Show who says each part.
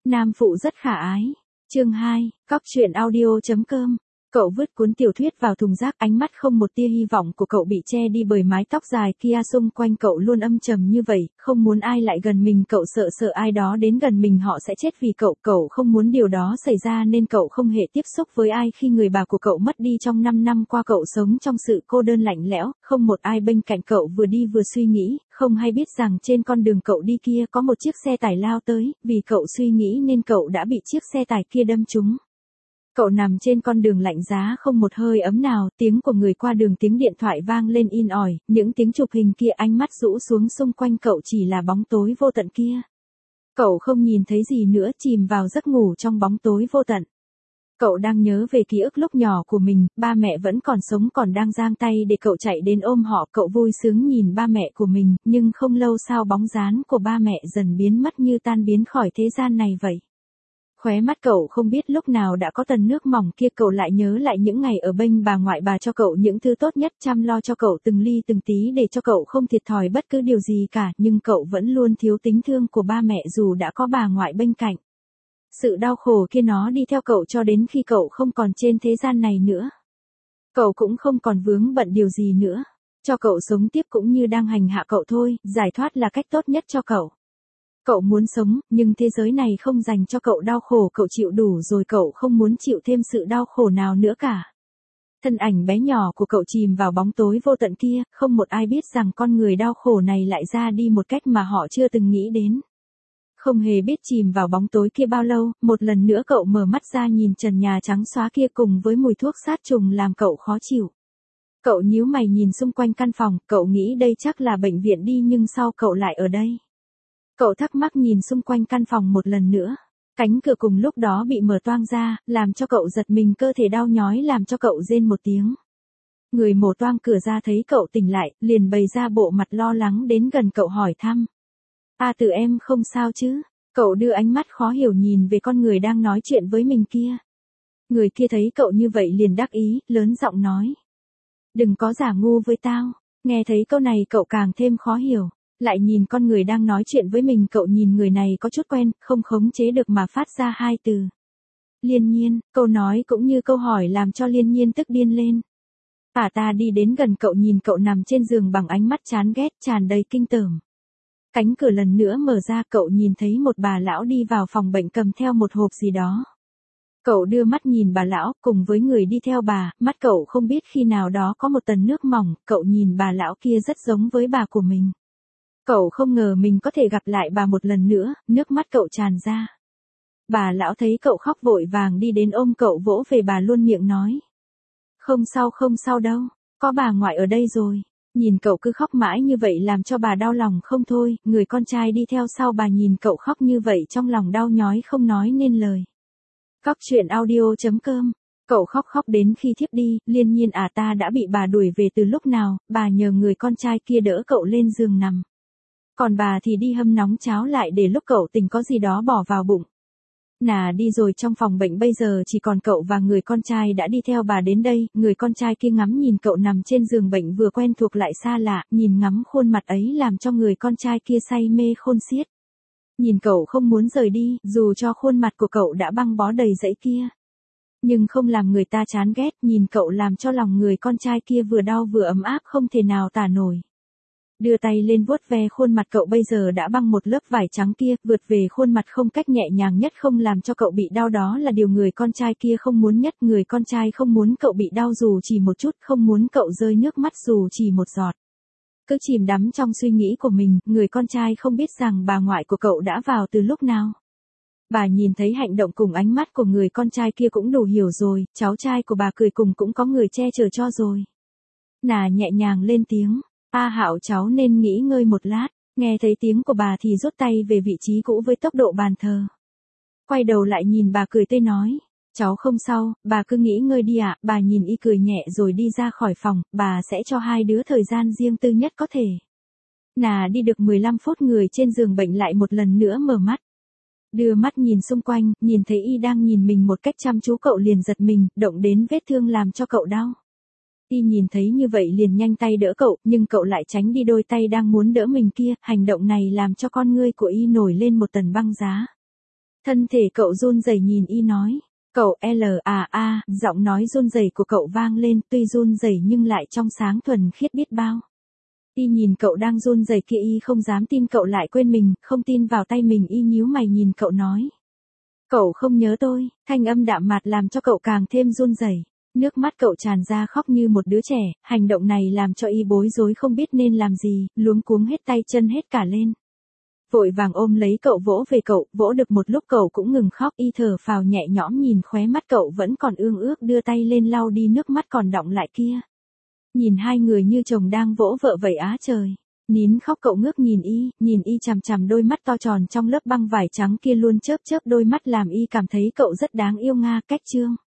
Speaker 1: Nam phụ rất khả ái. Chương 2, cóc truyện audio.com. Cậu vứt cuốn tiểu thuyết vào thùng rác, ánh mắt không một tia hy vọng của cậu bị che đi bởi mái tóc dài kia, xung quanh cậu luôn âm trầm như vậy, không muốn ai lại gần mình, cậu sợ ai đó đến gần mình họ sẽ chết vì cậu không muốn điều đó xảy ra nên cậu không hề tiếp xúc với ai. Khi người bà của cậu mất đi trong 5 năm qua, cậu sống trong sự cô đơn lạnh lẽo, không một ai bên cạnh cậu, vừa đi vừa suy nghĩ, không hay biết rằng trên con đường cậu đi kia có một chiếc xe tải lao tới, vì cậu suy nghĩ nên cậu đã bị chiếc xe tải kia đâm trúng. Cậu nằm trên con đường lạnh giá không một hơi ấm nào, tiếng của người qua đường, tiếng điện thoại vang lên in ỏi, những tiếng chụp hình kia, ánh mắt rũ xuống, xung quanh cậu chỉ là bóng tối vô tận kia. Cậu không nhìn thấy gì nữa, chìm vào giấc ngủ trong bóng tối vô tận. Cậu đang nhớ về ký ức lúc nhỏ của mình, ba mẹ vẫn còn sống, còn đang giang tay để cậu chạy đến ôm họ. Cậu vui sướng nhìn ba mẹ của mình, nhưng không lâu sau bóng dáng của ba mẹ dần biến mất như tan biến khỏi thế gian này vậy. Khóe mắt cậu không biết lúc nào đã có tầng nước mỏng kia, cậu lại nhớ lại những ngày ở bên bà ngoại, bà cho cậu những thứ tốt nhất, chăm lo cho cậu từng ly từng tí để cho cậu không thiệt thòi bất cứ điều gì cả, nhưng cậu vẫn luôn thiếu tình thương của ba mẹ dù đã có bà ngoại bên cạnh. Sự đau khổ kia nó đi theo cậu cho đến khi cậu không còn trên thế gian này nữa. Cậu cũng không còn vướng bận điều gì nữa. Cho cậu sống tiếp cũng như đang hành hạ cậu thôi, giải thoát là cách tốt nhất cho cậu. Cậu muốn sống, nhưng thế giới này không dành cho cậu đau khổ, cậu chịu đủ rồi, cậu không muốn chịu thêm sự đau khổ nào nữa cả. Thân ảnh bé nhỏ của cậu chìm vào bóng tối vô tận kia, không một ai biết rằng con người đau khổ này lại ra đi một cách mà họ chưa từng nghĩ đến. Không hề biết chìm vào bóng tối kia bao lâu, một lần nữa cậu mở mắt ra, nhìn trần nhà trắng xóa kia cùng với mùi thuốc sát trùng làm cậu khó chịu. Cậu nhíu mày nhìn xung quanh căn phòng, cậu nghĩ đây chắc là bệnh viện đi, nhưng sao cậu lại ở đây? Cậu thắc mắc nhìn xung quanh căn phòng một lần nữa. Cánh cửa cùng lúc đó bị mở toang ra, làm cho cậu giật mình, cơ thể đau nhói làm cho cậu rên một tiếng. Người mở toang cửa ra thấy cậu tỉnh lại, liền bày ra bộ mặt lo lắng đến gần cậu hỏi thăm. Từ em không sao chứ? Cậu đưa ánh mắt khó hiểu nhìn về con người đang nói chuyện với mình kia. Người kia thấy cậu như vậy liền đắc ý, lớn giọng nói. Đừng có giả ngu với tao. Nghe thấy câu này cậu càng thêm khó hiểu. Lại nhìn con người đang nói chuyện với mình, cậu nhìn người này có chút quen, không khống chế được mà phát ra hai từ. Liên Nhiên. Câu nói cũng như câu hỏi làm cho Liên Nhiên tức điên lên. Ta đi đến gần cậu, nhìn cậu nằm trên giường bằng ánh mắt chán ghét, tràn đầy kinh tởm. Cánh cửa lần nữa mở ra, cậu nhìn thấy một bà lão đi vào phòng bệnh cầm theo một hộp gì đó. Cậu đưa mắt nhìn bà lão, cùng với người đi theo bà, mắt cậu không biết khi nào đó có một tầng nước mỏng, cậu nhìn bà lão kia rất giống với bà của mình. Cậu không ngờ mình có thể gặp lại bà một lần nữa, nước mắt cậu tràn ra. Bà lão thấy cậu khóc vội vàng đi đến ôm cậu, vỗ về bà, luôn miệng nói. Không sao đâu, có bà ngoại ở đây rồi. Nhìn cậu cứ khóc mãi như vậy làm cho bà đau lòng không thôi, người con trai đi theo sau bà nhìn cậu khóc như vậy trong lòng đau nhói không nói nên lời. Cóc truyện audio.com. Cậu khóc đến khi thiếp đi. Liên Nhiên ta đã bị bà đuổi về từ lúc nào, bà nhờ người con trai kia đỡ cậu lên giường nằm. Còn bà thì đi hâm nóng cháo lại để lúc cậu tỉnh có gì đó bỏ vào bụng. Đi rồi, trong phòng bệnh bây giờ chỉ còn cậu và người con trai đã đi theo bà đến đây. Người con trai kia ngắm nhìn cậu nằm trên giường bệnh, vừa quen thuộc lại xa lạ, nhìn ngắm khuôn mặt ấy làm cho người con trai kia say mê khôn xiết. Nhìn cậu không muốn rời đi, dù cho khuôn mặt của cậu đã băng bó đầy dẫy kia. Nhưng không làm người ta chán ghét, nhìn cậu làm cho lòng người con trai kia vừa đau vừa ấm áp không thể nào tả nổi. Đưa tay lên vuốt ve khuôn mặt cậu bây giờ đã băng một lớp vải trắng kia, vượt về khuôn mặt không cách nhẹ nhàng nhất, không làm cho cậu bị đau, đó là điều người con trai kia không muốn nhất. Người con trai không muốn cậu bị đau dù chỉ một chút, không muốn cậu rơi nước mắt dù chỉ một giọt. Cứ chìm đắm trong suy nghĩ của mình, người con trai không biết rằng bà ngoại của cậu đã vào từ lúc nào. Bà nhìn thấy hành động cùng ánh mắt của người con trai kia cũng đủ hiểu rồi, cháu trai của bà cười cùng cũng có người che chở cho rồi. Nhẹ nhàng lên tiếng. Hạo, cháu nên nghỉ ngơi một lát. Nghe thấy tiếng của bà thì rút tay về vị trí cũ với tốc độ bàn thờ. Quay đầu lại nhìn bà cười tươi nói. Cháu không sao, bà cứ nghỉ ngơi đi ạ. Bà nhìn y cười nhẹ rồi đi ra khỏi phòng, bà sẽ cho hai đứa thời gian riêng tư nhất có thể. Đi được 15 phút, người trên giường bệnh lại một lần nữa mở mắt. Đưa mắt nhìn xung quanh, nhìn thấy y đang nhìn mình một cách chăm chú, cậu liền giật mình, động đến vết thương làm cho cậu đau. Y nhìn thấy như vậy liền nhanh tay đỡ cậu, nhưng cậu lại tránh đi đôi tay đang muốn đỡ mình kia, hành động này làm cho con ngươi của y nổi lên một tầng băng giá. Thân thể cậu run rẩy nhìn y nói. Cậu giọng nói run rẩy của cậu vang lên, tuy run rẩy nhưng lại trong sáng thuần khiết biết bao. Y nhìn cậu đang run rẩy kia, y không dám tin cậu lại quên mình, không tin vào tay mình, y nhíu mày nhìn cậu nói. Cậu không nhớ tôi, thanh âm đạm mạc làm cho cậu càng thêm run rẩy. Nước mắt cậu tràn ra khóc như một đứa trẻ, hành động này làm cho y bối rối không biết nên làm gì, luống cuống hết tay chân hết cả lên. Vội vàng ôm lấy cậu vỗ về cậu, vỗ được một lúc cậu cũng ngừng khóc, y thở phào nhẹ nhõm nhìn khóe mắt cậu vẫn còn ương ước, đưa tay lên lau đi nước mắt còn đọng lại kia. Nhìn hai người như chồng đang vỗ vợ vậy á trời. Nín khóc cậu ngước nhìn y chằm chằm đôi mắt to tròn trong lớp băng vải trắng kia luôn chớp chớp đôi mắt làm y cảm thấy cậu rất đáng yêu. Cách chương